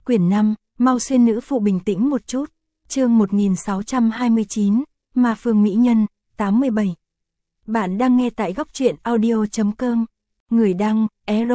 Quyển 5, mau xuyên nữ phụ bình tĩnh một chút. Chương 1629, Ma Phương Mỹ Nhân, 87. Bạn đang nghe tại góc truyện audio.com. Người đăng,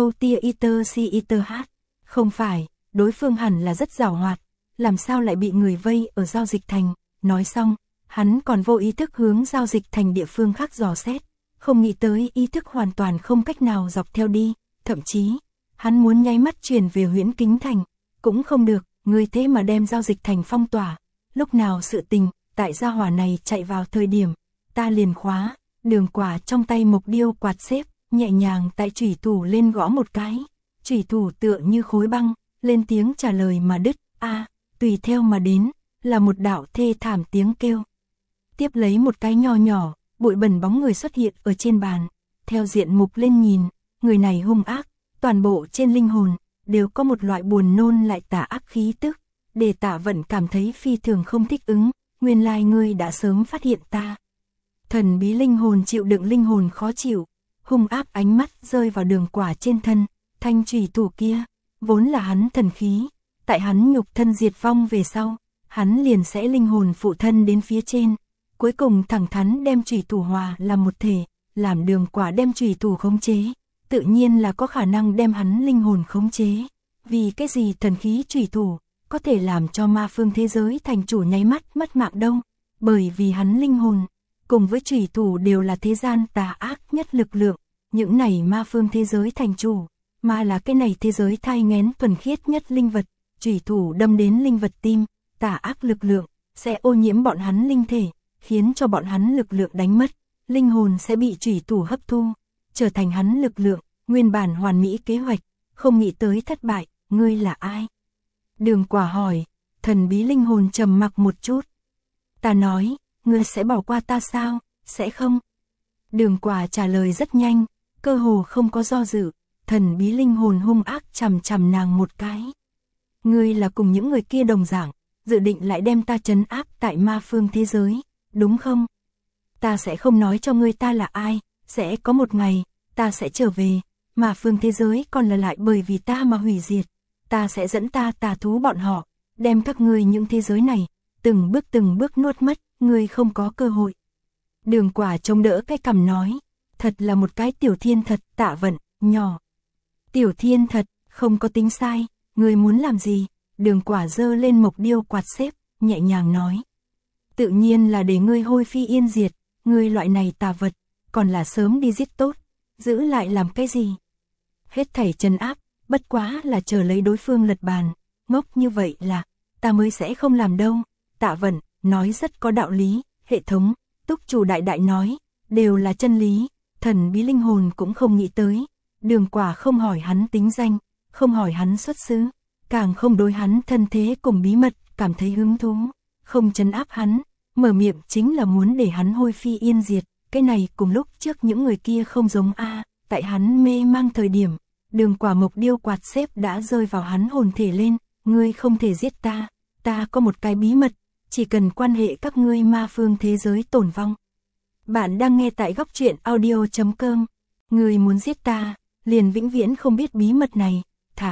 Erotiaiter. Không phải, đối phương hẳn là rất giàu hoạt, làm sao lại bị người vây ở giao dịch thành. Nói xong, hắn còn vô ý thức hướng giao dịch thành địa phương khác dò xét, không nghĩ tới ý thức hoàn toàn không cách nào dọc theo đi, thậm chí, hắn muốn nháy mắt chuyển về Huyễn Kính Thành, cũng không được, người thế mà đem giao dịch thành phong tỏa, lúc nào sự tình, tại gia hỏa này chạy vào thời điểm, ta liền khóa. Đường Quả trong tay mộc điêu quạt xếp, nhẹ nhàng tại chủy thủ lên gõ một cái, chủy thủ tựa như khối băng, lên tiếng trả lời mà đứt, tùy theo mà đến, là một đạo thê thảm tiếng kêu. Tiếp lấy một cái nho nhỏ, bụi bẩn bóng người xuất hiện ở trên bàn, theo diện mục lên nhìn, người này hung ác, toàn bộ trên linh hồn, đều có một loại buồn nôn lại tà ác khí tức, để Tạ Vận cảm thấy phi thường không thích ứng, nguyên lai ngươi đã sớm phát hiện ta. Thần bí linh hồn chịu đựng linh hồn khó chịu, hung ác ánh mắt rơi vào Đường Quả trên thân, thanh chủy thủ kia, vốn là hắn thần khí, tại hắn nhục thân diệt vong về sau, hắn liền sẽ linh hồn phụ thân đến phía trên, cuối cùng thẳng thắn đem chủy thủ hòa làm một thể, làm Đường Quả đem chủy thủ khống chế, tự nhiên là có khả năng đem hắn linh hồn khống chế. Vì cái gì thần khí chủy thủ có thể làm cho ma phương thế giới thành chủ nháy mắt mất mạng đâu? Bởi vì hắn linh hồn cùng với chủy thủ đều là thế gian tà ác nhất lực lượng, những này ma phương thế giới thành chủ, mà là cái này thế giới thai nghén thuần khiết nhất linh vật, chủy thủ đâm đến linh vật tim, tà ác lực lượng sẽ ô nhiễm bọn hắn linh thể, khiến cho bọn hắn lực lượng đánh mất, linh hồn sẽ bị chủy thủ hấp thu, trở thành hắn lực lượng. Nguyên bản hoàn mỹ kế hoạch, không nghĩ tới thất bại, ngươi là ai? Đường Quả hỏi, thần bí linh hồn trầm mặc một chút. Ta nói, ngươi sẽ bỏ qua ta sao? Sẽ không? Đường Quả trả lời rất nhanh, cơ hồ không có do dự, thần bí linh hồn hung ác chằm chằm nàng một cái. Ngươi là cùng những người kia đồng dạng, dự định lại đem ta trấn áp tại ma phương thế giới, đúng không? Ta sẽ không nói cho ngươi ta là ai, sẽ có một ngày, ta sẽ trở về. Mà phương thế giới còn là lại bởi vì ta mà hủy diệt, ta sẽ dẫn ta tà thú bọn họ, đem các ngươi những thế giới này, từng bước nuốt mất, ngươi không có cơ hội. Đường Quả chống đỡ cái cằm nói, thật là một cái tiểu thiên thật. Tạ Vận, nhỏ. Tiểu thiên thật, không có tính sai, ngươi muốn làm gì? Đường Quả giơ lên mộc điêu quạt xếp, nhẹ nhàng nói. Tự nhiên là để ngươi hôi phi yên diệt, ngươi loại này tà vật, còn là sớm đi giết tốt, giữ lại làm cái gì? Hết thảy trấn áp, bất quá là chờ lấy đối phương lật bàn, ngốc như vậy là, ta mới sẽ không làm đâu. Tạ Vận, nói rất có đạo lý, hệ thống, túc chủ đại đại nói, đều là chân lý, thần bí linh hồn cũng không nghĩ tới. Đường Quả không hỏi hắn tính danh, không hỏi hắn xuất xứ, càng không đối hắn thân thế cùng bí mật, cảm thấy hứng thú, không trấn áp hắn, mở miệng chính là muốn để hắn hôi phi yên diệt, cái này cùng lúc trước những người kia không giống tại hắn mê mang thời điểm, Đường Quả mộc điêu quạt xếp đã rơi vào hắn hồn thể lên, ngươi không thể giết ta, ta có một cái bí mật, chỉ cần quan hệ các ngươi ma phương thế giới tổn vong. Bạn đang nghe tại góc truyện audio.com, ngươi muốn giết ta, liền vĩnh viễn không biết bí mật này, thả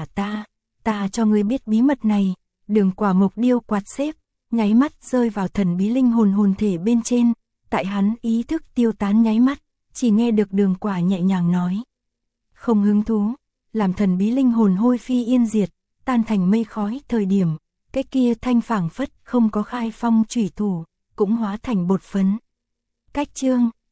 ta cho ngươi biết bí mật này. Đường Quả mộc điêu quạt xếp, nháy mắt rơi vào thần bí linh hồn hồn thể bên trên, tại hắn ý thức tiêu tán nháy mắt, chỉ nghe được Đường Quả nhẹ nhàng nói. Không hứng thú, làm thần bí linh hồn hôi phi yên diệt, tan thành mây khói thời điểm, cái kia thanh phảng phất không có khai phong chủy thủ, cũng hóa thành bột phấn. Cách chương